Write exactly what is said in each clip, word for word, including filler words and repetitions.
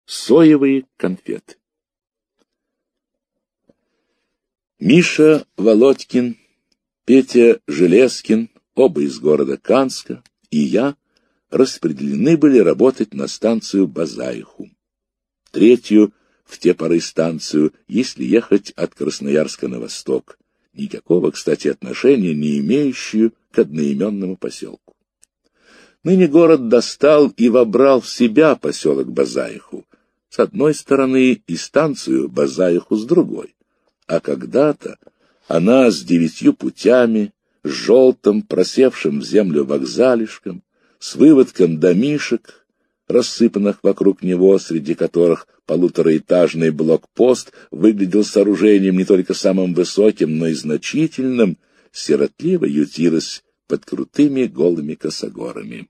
Соевые конфеты. Миша Володькин, Петя Железкин, оба из города Канска, и я распределены были работать на станцию Базаиху. Третью в те поры станцию, если ехать от Красноярска на восток, никакого, кстати, отношения не имеющую к одноименному поселку. Ныне город достал и вобрал в себя поселок Базаиху с одной стороны и станцию Базаиху с другой, а когда-то она с девятью путями, с желтым, просевшим в землю вокзалишком, с выводком домишек, рассыпанных вокруг него, среди которых полутораэтажный блокпост выглядел сооружением не только самым высоким, но и значительным, сиротливо ютилась под крутыми голыми косогорами.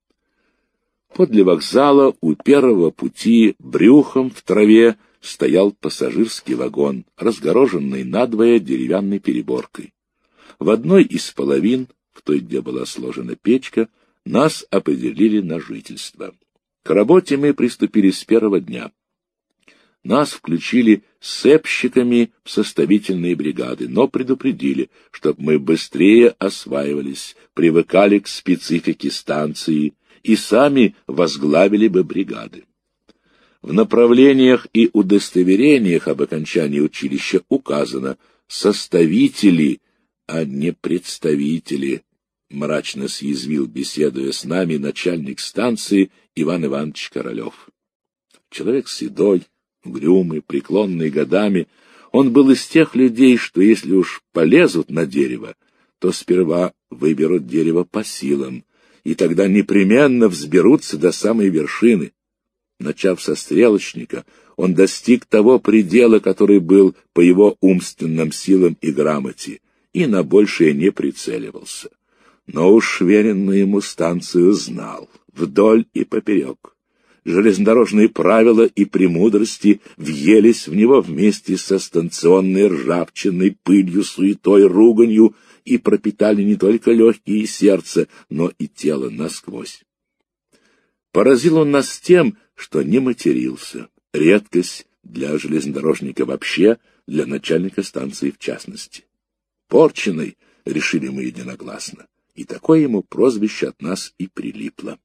Подле вокзала у первого пути брюхом в траве стоял пассажирский вагон, разгороженный надвое деревянной переборкой. В одной из половин, в той, где была сложена печка, нас определили на жительство. К работе мы приступили с первого дня. Нас включили сэпщиками в составительные бригады, но предупредили, чтобы мы быстрее осваивались, привыкали к специфике станции и сами возглавили бы бригады. В направлениях и удостоверениях об окончании училища указано «составители», а не «представители», мрачно съязвил, беседуя с нами, начальник станции Иван Иванович Королев. Человек седой, угрюмый, преклонный годами, он был из тех людей, что если уж полезут на дерево, то сперва выберут дерево по силам, и тогда непременно взберутся до самой вершины. Начав со стрелочника, он достиг того предела, который был по его умственным силам и грамоте, и на большее не прицеливался. Но уж веренную ему станцию знал, вдоль и поперек. Железнодорожные правила и премудрости въелись в него вместе со станционной ржавчиной, пылью, суетой, руганью и пропитали не только легкие и сердце, но и тело насквозь. Поразил он нас тем, что не матерился, редкость для железнодорожника вообще, для начальника станции в частности. Порченый, решили мы единогласно, и такое ему прозвище от нас и прилипло.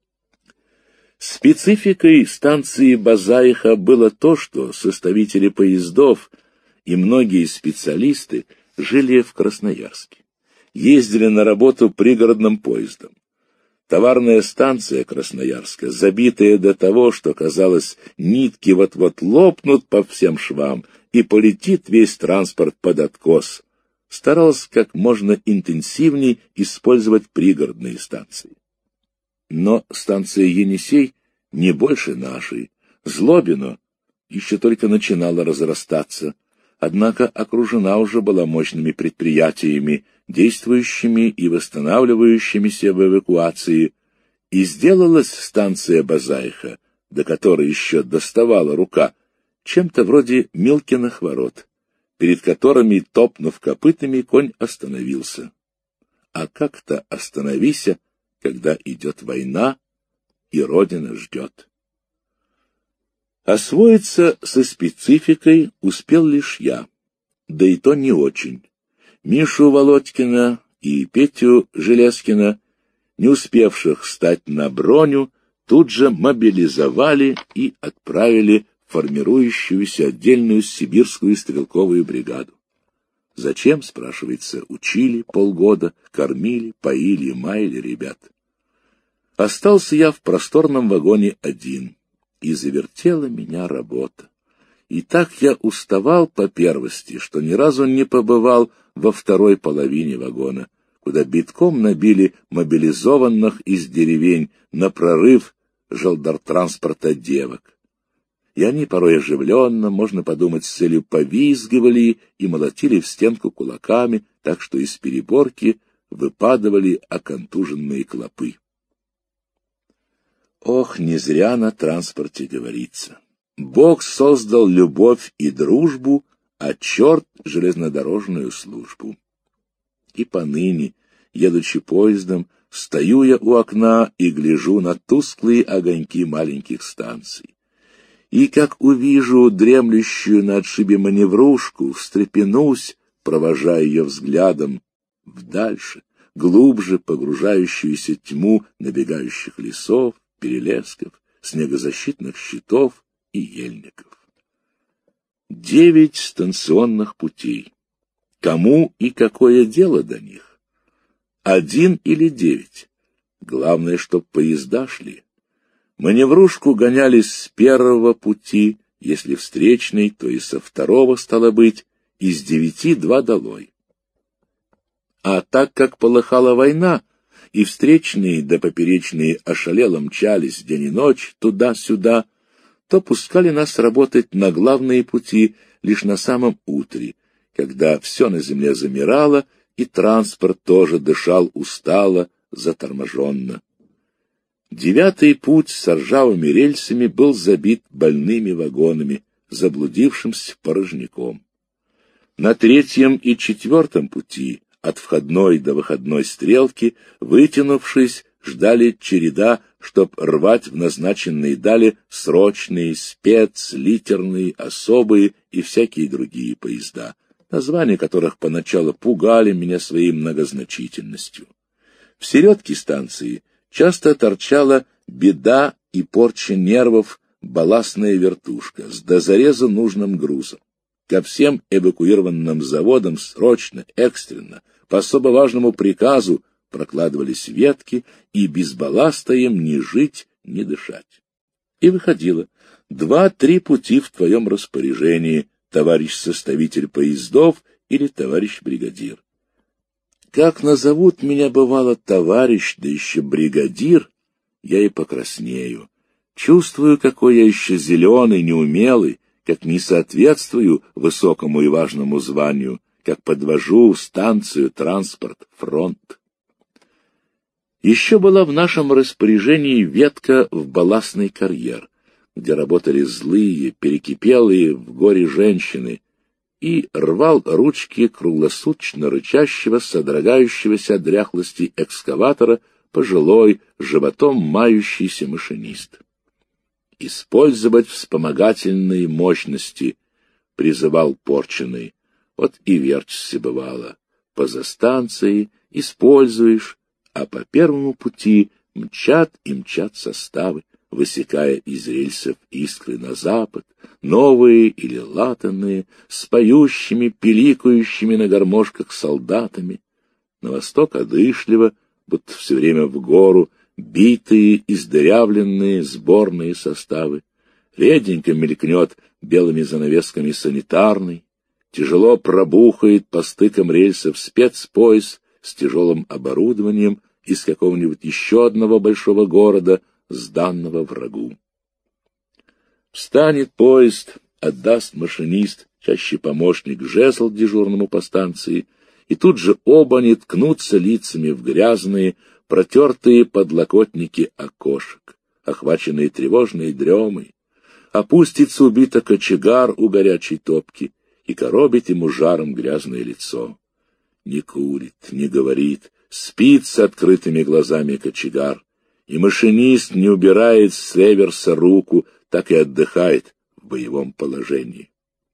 Спецификой станции Базаиха было то, что составители поездов и многие специалисты жили в Красноярске, ездили на работу пригородным поездом. Товарная станция Красноярска, забитая до того, что, казалось, нитки вот-вот лопнут по всем швам, и полетит весь транспорт под откос, старалась как можно интенсивнее использовать пригородные станции. Но станция Енисей не больше нашей. Злобино еще только начинала разрастаться, однако окружена уже была мощными предприятиями, действующими и восстанавливающимися в эвакуации, и сделалась станция Базаиха, до которой еще доставала рука, чем-то вроде Милкиных ворот, перед которыми, топнув копытами, конь остановился. А как-то остановися, когда идет война, и Родина ждет. Освоиться со спецификой успел лишь я, да и то не очень. Мишу Володькина и Петю Железкина, не успевших стать на броню, тут же мобилизовали и отправили в формирующуюся отдельную сибирскую стрелковую бригаду. Зачем, спрашивается, учили полгода, кормили, поили, маяли ребят. Остался я в просторном вагоне один, и завертела меня работа. И так я уставал по первости, что ни разу не побывал во второй половине вагона, куда битком набили мобилизованных из деревень на прорыв желдортранспорта девок. И они порой оживленно, можно подумать, с целью повизгивали и молотили в стенку кулаками, так что из переборки выпадывали оконтуженные клопы. Ох, не зря на транспорте говорится. Бог создал любовь и дружбу, а черт — железнодорожную службу. И поныне, едучи поездом, стою я у окна и гляжу на тусклые огоньки маленьких станций. и как увижу дремлющую на отшибе маневрушку, встрепенусь, провожая ее взглядом вдальше, глубже погружающуюся тьму набегающих лесов, перелесков, снегозащитных щитов и ельников. Девять станционных путей. Кому и какое дело до них? Один или девять? Главное, чтоб поезда шли. Маневрушку гонялись с первого пути, если встречный, то и со второго, стало быть, из девяти два долой. А так как полыхала война, и встречные да поперечные ошалело мчались день и ночь туда-сюда, то пускали нас работать на главные пути лишь на самом утре, когда все на земле замирало, и транспорт тоже дышал устало, заторможенно. Девятый путь с ржавыми рельсами был забит больными вагонами, заблудившимся порожняком. На третьем и четвертом пути, от входной до выходной стрелки, вытянувшись, ждали череда, чтоб рвать в назначенные дали срочные, спец, литерные, особые и всякие другие поезда, названия которых поначалу пугали меня своей многозначительностью. В середке станции часто торчала беда и порча нервов балластная вертушка с до зареза нужным грузом. Ко всем эвакуированным заводам срочно, экстренно, по особо важному приказу прокладывались ветки, и без балласта им ни жить, ни дышать. И выходило: два-три пути в твоем распоряжении, товарищ составитель поездов или товарищ бригадир. Как назовут меня, бывало, товарищ, да еще бригадир, я и покраснею. Чувствую, какой я еще зеленый, неумелый, как не соответствую высокому и важному званию, как подвожу станцию, транспорт, фронт. Еще была в нашем распоряжении ветка в балластный карьер, где работали злые, перекипелые в горе женщины, и рвал ручки круглосуточно рычащего, содрогающегося от дряхлости экскаватора пожилой, животом мающийся машинист. «Использовать вспомогательные мощности», — призывал порченый. Вот и вертишься, бывало, поза станции используешь, а по первому пути мчат и мчат составы, высекая из рельсов искры на запад, новые или латанные, с поющими, пиликающими на гармошках солдатами. На восток одышливо, будто все время в гору, битые, издырявленные сборные составы. Реденько мелькнет белыми занавесками санитарный, тяжело пробухает по стыкам рельсов спецпоезд с тяжелым оборудованием из какого-нибудь еще одного большого города, сданного врагу. Встанет поезд, отдаст машинист, чаще помощник, жезл дежурному по станции, и тут же оба они ткнутся лицами в грязные, протертые подлокотники окошек, охваченные тревожной дремой. Опустится убито кочегар у горячей топки и коробит ему жаром грязное лицо. Не курит, не говорит, спит с открытыми глазами кочегар, и машинист не убирает с реверса руку, так и отдыхает в боевом положении.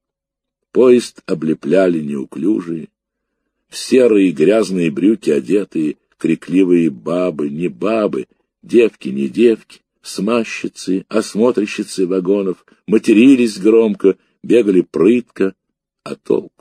Поезд облепляли неуклюжие, в серые грязные брюки одетые, крикливые бабы, не бабы, девки, не девки, смазчицы, осмотрщицы вагонов, матерились громко, бегали прытко, а толку?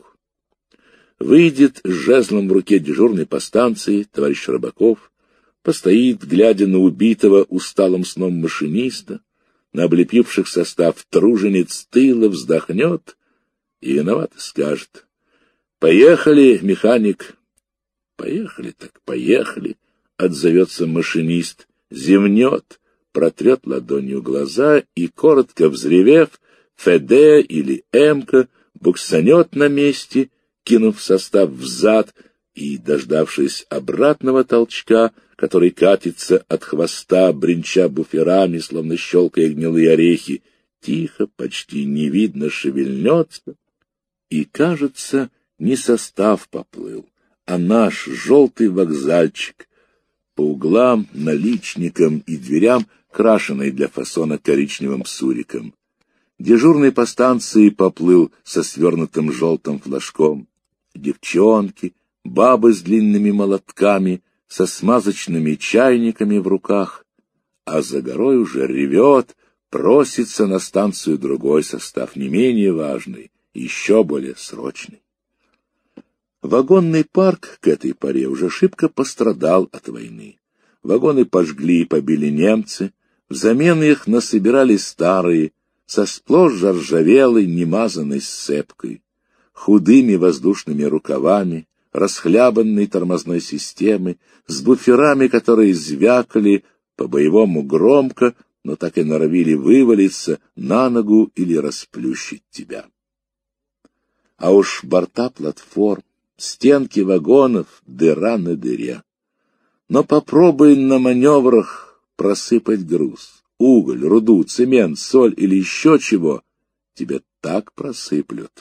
Выйдет с жезлом в руке дежурный по станции товарищ Рыбаков, постоит, глядя на убитого усталым сном машиниста, на облепивших состав тружениц тыла, вздохнет и виновато скажет: «Поехали, механик». «Поехали так поехали», — отзовется машинист, зевнет, протрет ладонью глаза и, коротко взревев, ФД или Эмка буксанет на месте, кинув состав взад и, дождавшись обратного толчка, который катится от хвоста, бренча буферами, словно щелкая гнилые орехи, тихо, почти не видно шевельнется, и, кажется, не состав поплыл, а наш желтый вокзальчик, по углам, наличникам и дверям, крашеный для фасона коричневым суриком. Дежурный по станции поплыл со свернутым желтым флажком. Девчонки, бабы с длинными молотками, со смазочными чайниками в руках. А за горой уже ревет, просится на станцию другой состав, не менее важный, еще более срочный. Вагонный парк к этой поре уже шибко пострадал от войны. Вагоны пожгли и побили немцы, взамен их насобирали старые, со сплошь заржавелой, немазанной сцепкой, худыми воздушными рукавами, расхлябанной тормозной системой, с буферами, которые звякали по-боевому громко, но так и норовили вывалиться на ногу или расплющить тебя. А уж борта платформ, стенки вагонов, дыра на дыре. Но попробуй на маневрах просыпать груз, уголь, руду, цемент, соль или еще чего, тебе так просыплют.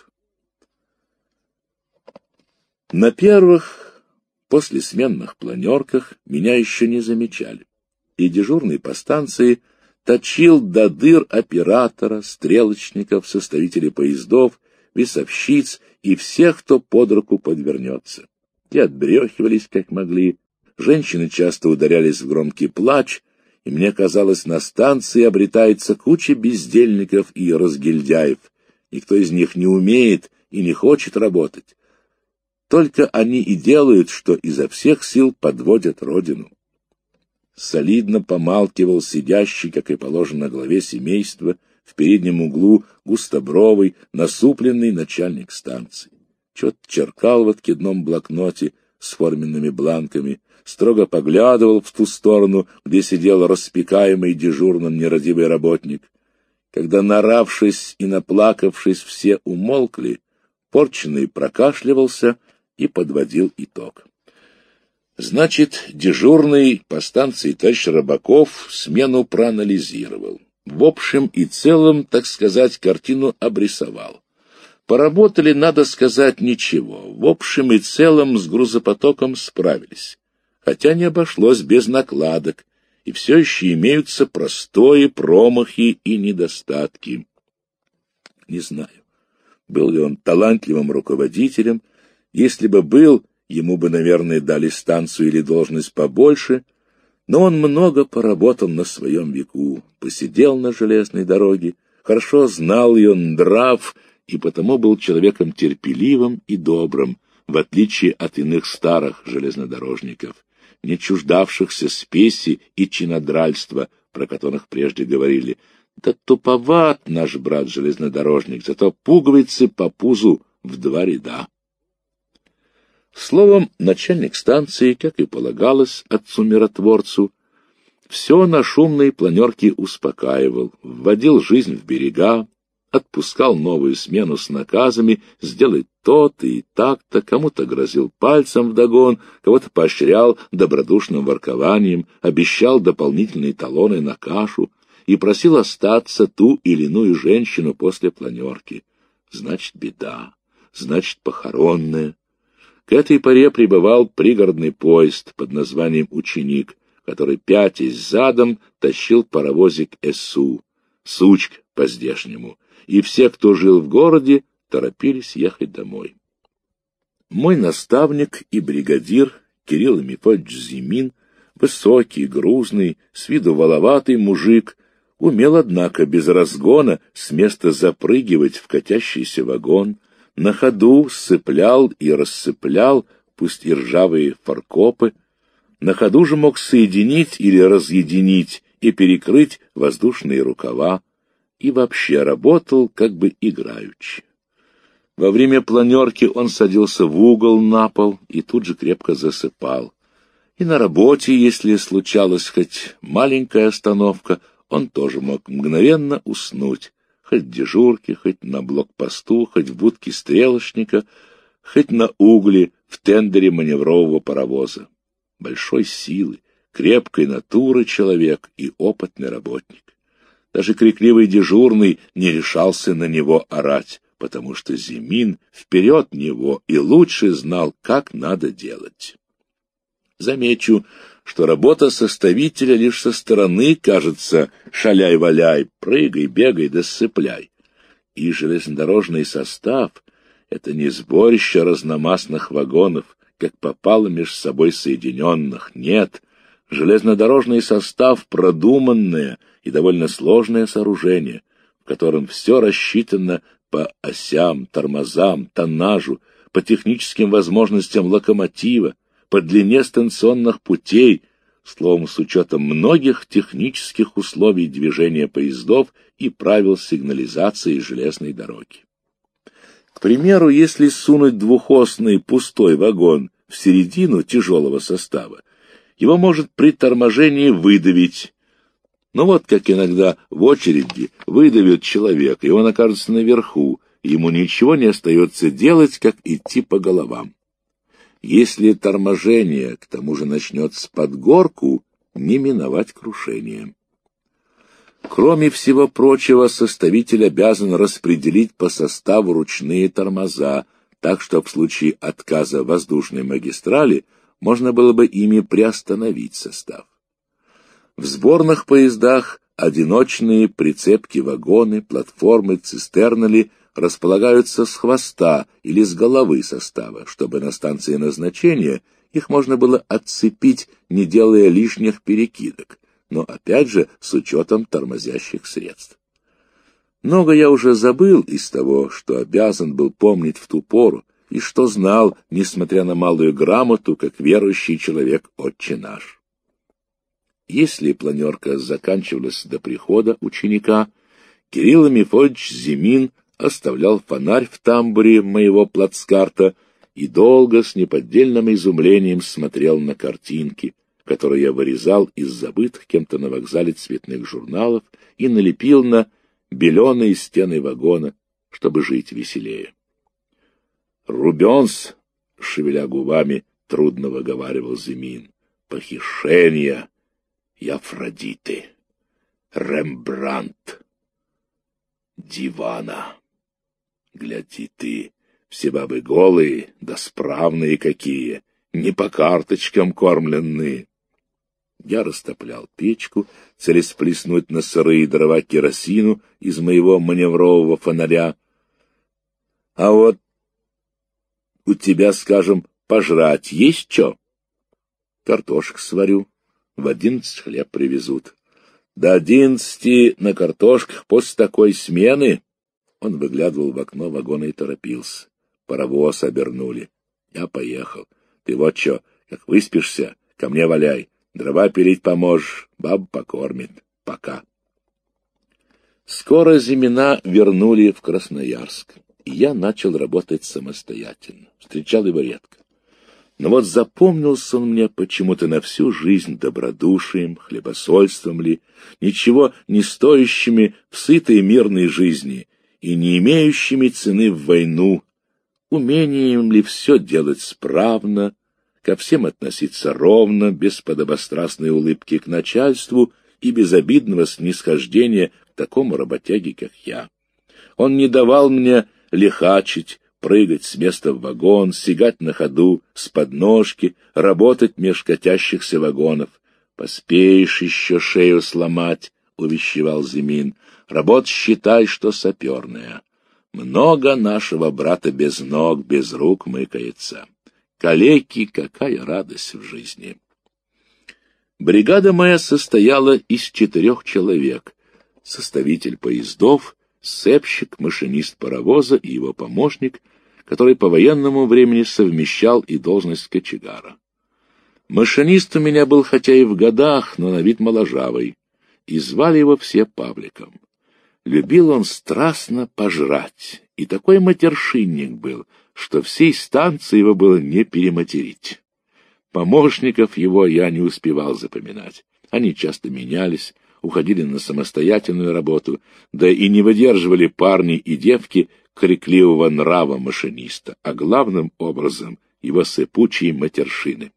На первых послесменных планерках меня еще не замечали, и дежурный по станции точил до дыр оператора, стрелочников, составителей поездов, весовщиц и всех, кто под руку подвернется. Те отбрехивались, как могли, женщины часто ударялись в громкий плач, и мне казалось, на станции обретается куча бездельников и разгильдяев. Никто из них не умеет и не хочет работать. Только они и делают, что изо всех сил подводят родину. Солидно помалкивал сидящий, как и положено главе семейства, в переднем углу густобровый, насупленный начальник станции. Чё-то черкал в откидном блокноте с форменными бланками, строго поглядывал в ту сторону, где сидел распекаемый дежурным нерадивый работник. Когда, наравшись и наплакавшись, все умолкли, Порченый прокашливался и подводил итог. Значит, дежурный по станции товарищ Рыбаков смену проанализировал. В общем и целом, так сказать, картину обрисовал. Поработали, надо сказать, ничего. В общем и целом с грузопотоком справились. Хотя не обошлось без накладок, и все еще имеются простои, промахи и недостатки. Не знаю, был ли он талантливым руководителем. Если бы был, ему бы, наверное, дали станцию или должность побольше, но он много поработал на своем веку, посидел на железной дороге, хорошо знал ее нрав и потому был человеком терпеливым и добрым, в отличие от иных старых железнодорожников, не чуждавшихся спеси и чинодральства, про которых прежде говорили. Да туповат наш брат-железнодорожник, зато пуговицы по пузу в два ряда. Словом, начальник станции, как и полагалось отцу-миротворцу, все на шумной планерке успокаивал, вводил жизнь в берега, отпускал новую смену с наказами сделать то-то и так-то, кому-то грозил пальцем вдогон, кого-то поощрял добродушным воркованием, обещал дополнительные талоны на кашу и просил остаться ту или иную женщину после планерки. Значит, беда, значит, похоронная. К этой поре прибывал пригородный поезд под названием «Ученик», который, пятясь задом, тащил паровозик ЭСУ, сучка по-здешнему, и все, кто жил в городе, торопились ехать домой. Мой наставник и бригадир Кирилл Мефодич Зимин, высокий, грузный, с виду воловатый мужик, умел, однако, без разгона с места запрыгивать в катящийся вагон, на ходу сцеплял и рассыплял, пусть и ржавые фаркопы, на ходу же мог соединить или разъединить и перекрыть воздушные рукава, и вообще работал как бы играючи. Во время планерки он садился в угол на пол и тут же крепко засыпал. И на работе, если случалась хоть маленькая остановка, он тоже мог мгновенно уснуть, хоть в дежурке, хоть на блокпосту, хоть в будке стрелочника, хоть на угле в тендере маневрового паровоза. Большой силы, крепкой натуры человек и опытный работник. Даже крикливый дежурный не решался на него орать, потому что Зимин вперед него и лучше знал, как надо делать. Замечу, что работа составителя лишь со стороны кажется «шаляй-валяй, прыгай, бегай да сцепляй». и железнодорожный состав — это не сборище разномастных вагонов, как попало между собой соединенных. Нет, железнодорожный состав — продуманное и довольно сложное сооружение, в котором все рассчитано по осям, тормозам, тоннажу, по техническим возможностям локомотива, по длине станционных путей, словом, с учетом многих технических условий движения поездов и правил сигнализации железной дороги. К примеру, если сунуть двухосный пустой вагон в середину тяжелого состава, его может при торможении выдавить. Ну вот как иногда в очереди выдавит человека, и он окажется наверху, и ему ничего не остается делать, как идти по головам. Если торможение, к тому же, начнется под горку, не миновать крушение. Кроме всего прочего, составитель обязан распределить по составу ручные тормоза, так что в случае отказа воздушной магистрали можно было бы ими приостановить состав. В сборных поездах одиночные прицепки-вагоны, платформы, цистерны располагаются с хвоста или с головы состава, чтобы на станции назначения их можно было отцепить, не делая лишних перекидок, но опять же с учетом тормозящих средств. Много я уже забыл из того, что обязан был помнить в ту пору, и что знал, несмотря на малую грамоту, как верующий человек, отче наш. Если планерка заканчивалась до прихода ученика, Кирилл Мефодич Зимин оставлял фонарь в тамбуре моего плацкарта и долго с неподдельным изумлением смотрел на картинки, которые я вырезал из забытых кем-то на вокзале цветных журналов и налепил на беленые стены вагона, чтобы жить веселее. «Рубенс», — шевеля губами, трудно выговаривал Зимин, — «похищение и Афродиты, Рембрандт, дивана. Гляди ты, все бабы голые, да справные какие, не по карточкам кормленные». Я растоплял печку, целясь плеснуть на сырые дрова керосину из моего маневрового фонаря. «А вот у тебя, скажем, пожрать есть что?» «Картошек сварю, в одиннадцать хлеб привезут». «До одиннадцати на картошках после такой смены?» Он выглядывал в окно вагона и торопился. Паровоз обернули. Я поехал. «Ты вот что, как выспишься, ко мне валяй. Дрова пилить поможешь, баба покормит. Пока». Скоро Зимина вернули в Красноярск, и я начал работать самостоятельно. Встречал его редко. Но вот запомнился он мне почему-то на всю жизнь добродушием, хлебосольством ли, ничего не стоящими в сытой мирной жизни и не имеющими цены в войну, умением ли все делать справно, ко всем относиться ровно, без подобострастной улыбки к начальству и безобидного снисхождения к такому работяге, как я. Он не давал мне лихачить, прыгать с места в вагон, сигать на ходу, с подножки, работать меж катящихся вагонов. «Поспеешь еще шею сломать», — увещевал Зимин. «Работа, считай, что саперная. Много нашего брата без ног, без рук мыкается. Калеки, какая радость в жизни!» Бригада моя состояла из четырех человек: составитель поездов, сцепщик, машинист паровоза и его помощник, который по военному времени совмещал и должность кочегара. Машинист у меня был хотя и в годах, но на вид моложавый, и звали его все Павликом. Любил он страстно пожрать, и такой матершинник был, что всей станции его было не перематерить. Помощников его я не успевал запоминать. Они часто менялись, уходили на самостоятельную работу, да и не выдерживали парни и девки крикливого нрава машиниста, а главным образом его сыпучей матершины.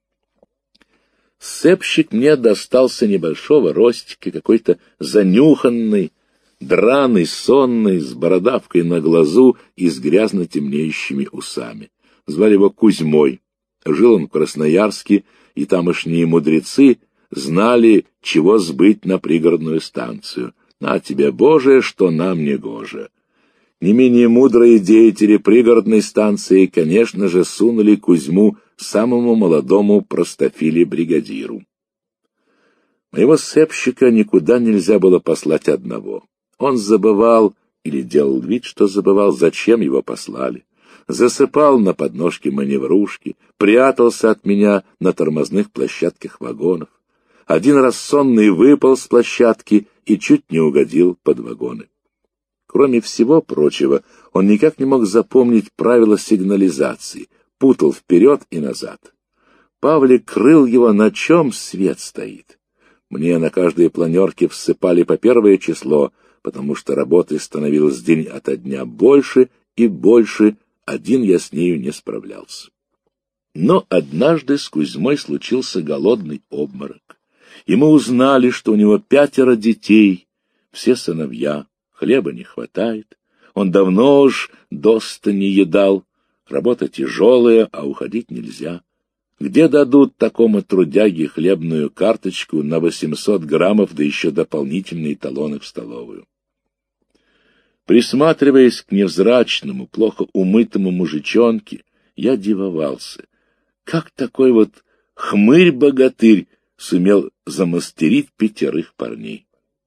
Сцепщик мне достался небольшого ростика, какой-то занюханный, драный, сонный, с бородавкой на глазу и с грязно темнеющими усами. Звали его Кузьмой. Жил он в Красноярске, и тамошние мудрецы знали, чего сбыть на пригородную станцию. На тебе, Боже, что нам не гоже. Не менее мудрые деятели пригородной станции, конечно же, сунули Кузьму самому молодому простофиле-бригадиру. Моего сэпщика никуда нельзя было послать одного. Он забывал или делал вид, что забывал, зачем его послали. Засыпал на подножке маневрушки, прятался от меня на тормозных площадках вагонов. Один раз сонный выпал с площадки и чуть не угодил под вагоны. Кроме всего прочего, он никак не мог запомнить правила сигнализации, путал вперед и назад. Павлик крыл его, на чем свет стоит. Мне на каждой планерке всыпали по первое число, потому что работы становилось день ото дня больше и больше, один я с нею не справлялся. Но однажды с Кузьмой случился голодный обморок, и мы узнали, что у него пятеро детей, все сыновья, хлеба не хватает, он давно уж доста не едал, работа тяжелая, а уходить нельзя. Где дадут такому трудяге хлебную карточку на восемьсот граммов, да еще дополнительные талоны в столовую? Присматриваясь к невзрачному, плохо умытому мужичонке, я дивовался, как такой вот хмырь-богатырь сумел замастерить пятерых парней.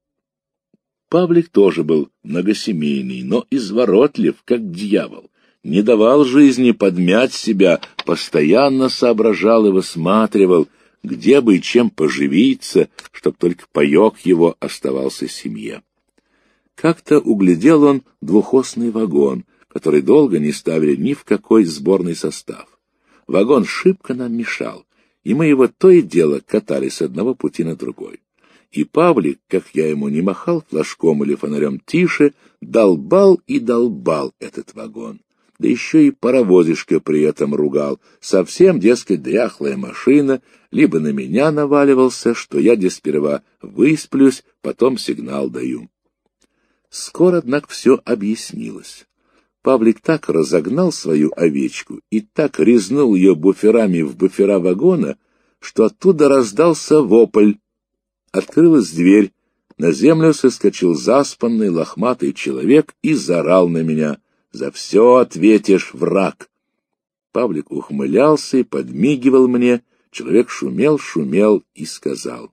Павлик тоже был многосемейный, но изворотлив, как дьявол. Не давал жизни подмять себя, постоянно соображал и высматривал, где бы и чем поживиться, чтоб только паек его оставался семье. Как-то углядел он двухосный вагон, который долго не ставили ни в какой сборный состав. Вагон шибко нам мешал, и мы его то и дело катали с одного пути на другой. И Павлик, как я ему не махал флажком или фонарем тише, долбал и долбал этот вагон. Да еще и паровозишко при этом ругал. Совсем, дескать, дряхлая машина, либо на меня наваливался, что я здесь сперва высплюсь, потом сигнал даю. Скоро, однако, все объяснилось. Павлик так разогнал свою овечку и так резнул ее буферами в буфера вагона, что оттуда раздался вопль. Открылась дверь, на землю соскочил заспанный лохматый человек и заорал на меня: «За все ответишь, враг!» Павлик ухмылялся и подмигивал мне, человек шумел, шумел и сказал: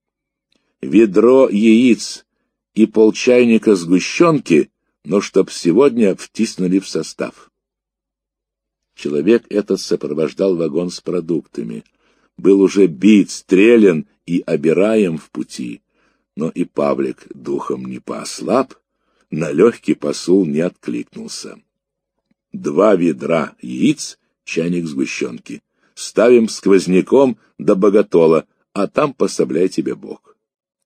«Ведро яиц и полчайника сгущенки, но чтоб сегодня втиснули в состав». Человек этот сопровождал вагон с продуктами, был уже бит, стрелян и обираем в пути, но и Павлик духом не поослаб, на легкий посул не откликнулся. Два ведра яиц, чайник сгущенки. Ставим сквозняком до боготола, а там пособляй тебе Бог.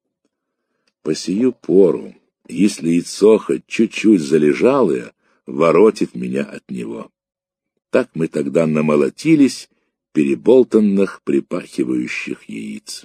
По сию пору, если яйцо хоть чуть-чуть залежалое, воротит меня от него. Так мы тогда намолотились переболтанных, припахивающих яиц.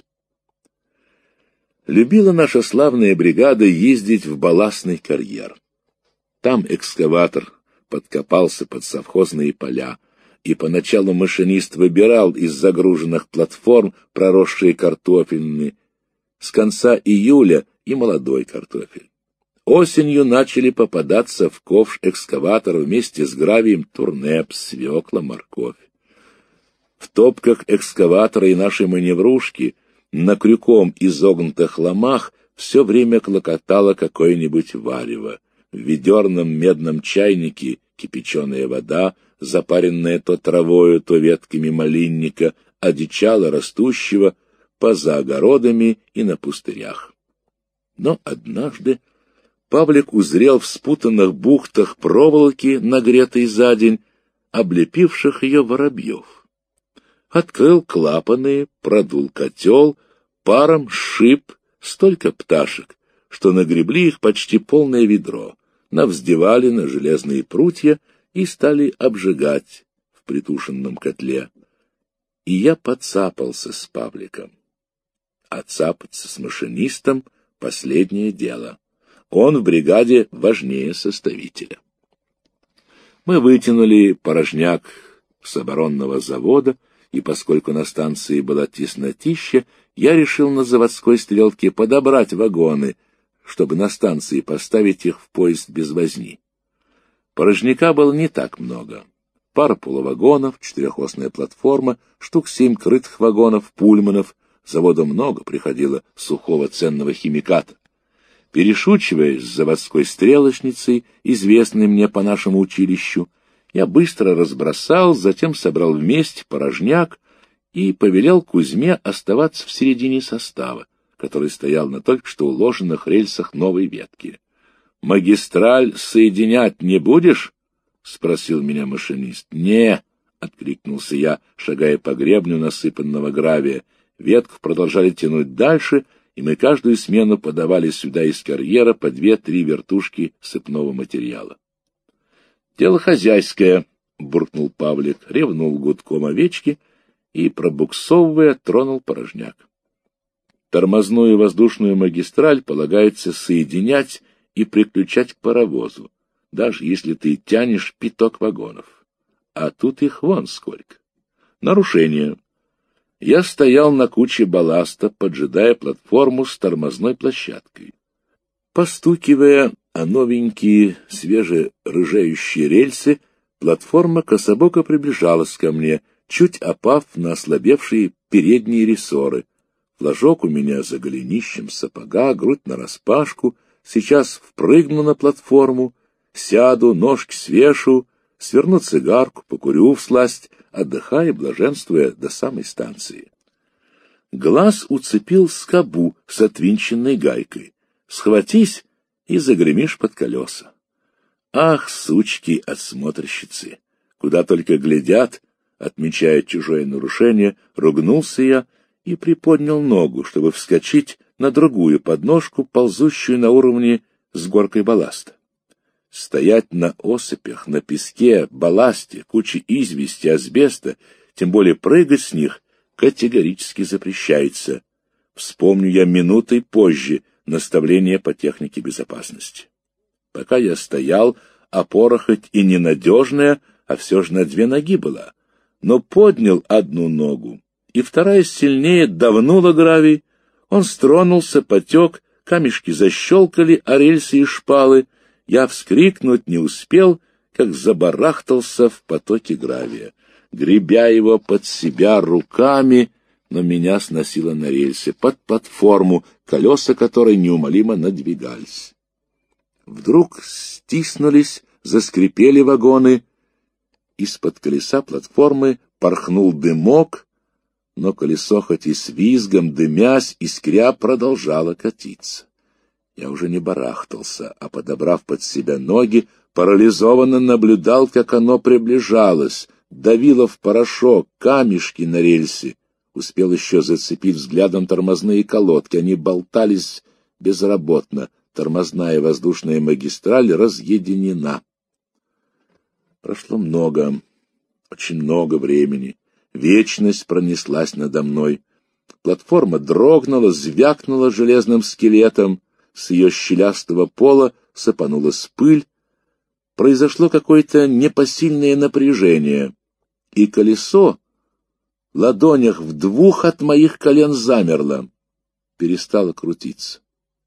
Любила наша славная бригада ездить в балластный карьер. Там экскаватор подкопался под совхозные поля, и поначалу машинист выбирал из загруженных платформ проросшие картофельные, с конца июля и молодой картофель. Осенью начали попадаться в ковш экскаватора вместе с гравием турнеп, свекла, морковь. В топках экскаватора и нашей маневрушки на крюком изогнутых ломах все время клокотало какое-нибудь варево. В ведерном медном чайнике кипяченая вода, запаренная то травою, то ветками малинника, одичала растущего поза огородами и на пустырях. Но однажды Павлик узрел в спутанных бухтах проволоки, нагретой за день, облепивших ее воробьев. Открыл клапаны, продул котел, паром сшиб столько пташек, что нагребли их почти полное ведро, навздевали на железные прутья и стали обжигать в притушенном котле. И я поцапался с Павликом. А цапаться с машинистом — последнее дело. Он в бригаде важнее составителя. Мы вытянули порожняк с оборонного завода, и поскольку на станции была теснотища, я решил на заводской стрелке подобрать вагоны, чтобы на станции поставить их в поезд без возни. Порожняка было не так много. Пара полувагонов, четырехосная платформа, штук семь крытых вагонов, пульманов. Завода много приходило сухого ценного химиката. Перешучиваясь с заводской стрелочницей, известной мне по нашему училищу, я быстро разбросал, затем собрал вместе порожняк и повелел Кузьме оставаться в середине состава, который стоял на только что уложенных рельсах новой ветки. «Магистраль соединять не будешь?» — спросил меня машинист. «Не», — откликнулся я, шагая по гребню насыпанного гравия. Ветку продолжали тянуть дальше, и мы каждую смену подавали сюда из карьера по две-три вертушки сыпного материала. «Дело хозяйское», — буркнул Павлик, ревнул гудком овечки и, пробуксовывая, тронул порожняк. Тормозную воздушную магистраль полагается соединять и приключать к паровозу, даже если ты тянешь пяток вагонов. А тут их вон сколько. Нарушение. Я стоял на куче балласта, поджидая платформу с тормозной площадкой. Постукивая о новенькие, свежерыжающие рельсы, платформа кособоко приближалась ко мне, чуть опав на ослабевшие передние рессоры. Флажок у меня за голенищем сапога, грудь нараспашку. Сейчас впрыгну на платформу, сяду, ножки свешу, сверну цигарку, покурю всласть, отдыхая и блаженствуя до самой станции. Глаз уцепил скобу с отвинченной гайкой. Схватись и загремишь под колеса. Ах, сучки-отсмотрщицы! Куда только глядят, отмечая чужое нарушение, ругнулся я и приподнял ногу, чтобы вскочить на другую подножку, ползущую на уровне с горкой балласта. Стоять на осыпях, на песке, балласте, куче извести, асбеста, тем более прыгать с них, категорически запрещается. Вспомню я минутой позже наставление по технике безопасности. Пока я стоял, опора хоть и ненадежная, а все же на две ноги была, но поднял одну ногу, и вторая сильнее давнула гравий. Он стронулся, потек, камешки защелкали, а рельсы и шпалы. Я вскрикнуть не успел, как забарахтался в потоке гравия, гребя его под себя руками, но меня сносило на рельсы, под платформу, колеса которой неумолимо надвигались. Вдруг стиснулись, заскрипели вагоны. Из-под колеса платформы порхнул дымок, но колесо хоть и с визгом, дымясь, искря, продолжало катиться. Я уже не барахтался, а, подобрав под себя ноги, парализованно наблюдал, как оно приближалось, давило в порошок, камешки на рельсе. Успел еще зацепить взглядом тормозные колодки, они болтались безработно, тормозная воздушная магистраль разъединена. Прошло много, очень много времени. Вечность пронеслась надо мной. Платформа дрогнула, звякнула железным скелетом, с ее щелястого пола сыпанулась пыль. Произошло какое-то непосильное напряжение, и колесо в ладонях в двух от моих колен замерло, перестало крутиться.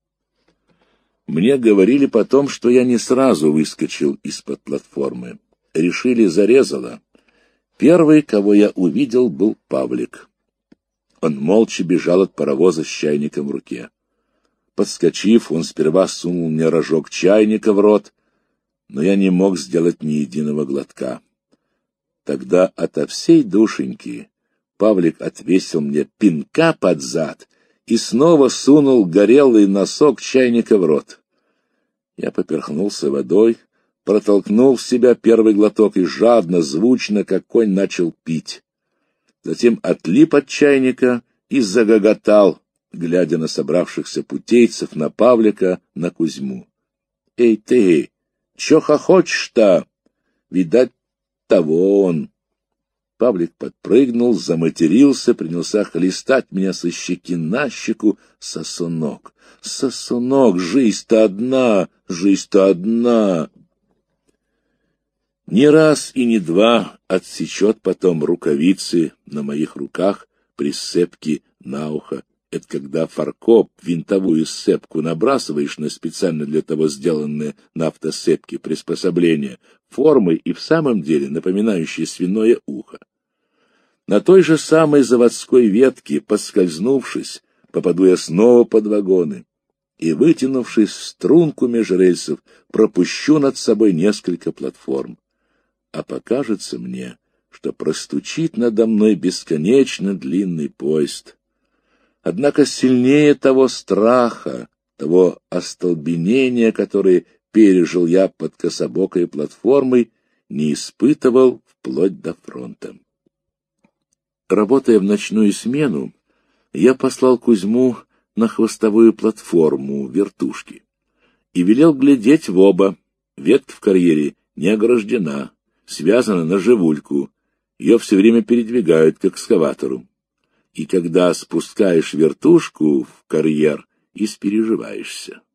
Мне говорили потом, что я не сразу выскочил из-под платформы. Решили, зарезало. Первый, кого я увидел, был Павлик. Он молча бежал от паровоза с чайником в руке. Подскочив, он сперва сунул мне рожок чайника в рот, но я не мог сделать ни единого глотка. Тогда ото всей душеньки Павлик отвесил мне пинка под зад и снова сунул горелый носок чайника в рот. Я поперхнулся водой, протолкнул в себя первый глоток и жадно, звучно, как конь, начал пить. Затем отлип от чайника и загоготал, глядя на собравшихся путейцев, на Павлика, на Кузьму. — Эй ты, чё хохочешь-то? Видать, того он. Павлик подпрыгнул, заматерился, принялся хлестать меня со щеки на щеку. Сосунок, сосунок, жизнь-то одна, жизнь-то одна. Не раз и не два отсечет потом рукавицы на моих руках, присцепки на ухо Это когда фаркоп, винтовую сцепку набрасываешь на специально для того сделанные на автосцепке приспособления, формой и в самом деле напоминающие свиное ухо. На той же самой заводской ветке, поскользнувшись, попаду я снова под вагоны и, вытянувшись в струнку меж рельсов, пропущу над собой несколько платформ. А покажется мне, что простучит надо мной бесконечно длинный поезд. Однако сильнее того страха, того остолбенения, которое пережил я под кособокой платформой, не испытывал вплоть до фронта. Работая в ночную смену, я послал Кузьму на хвостовую платформу вертушки и велел глядеть в оба. Ветка в карьере не ограждена, связана на живульку, ее все время передвигают к экскаватору. И когда спускаешь вертушку в карьер, испереживаешься.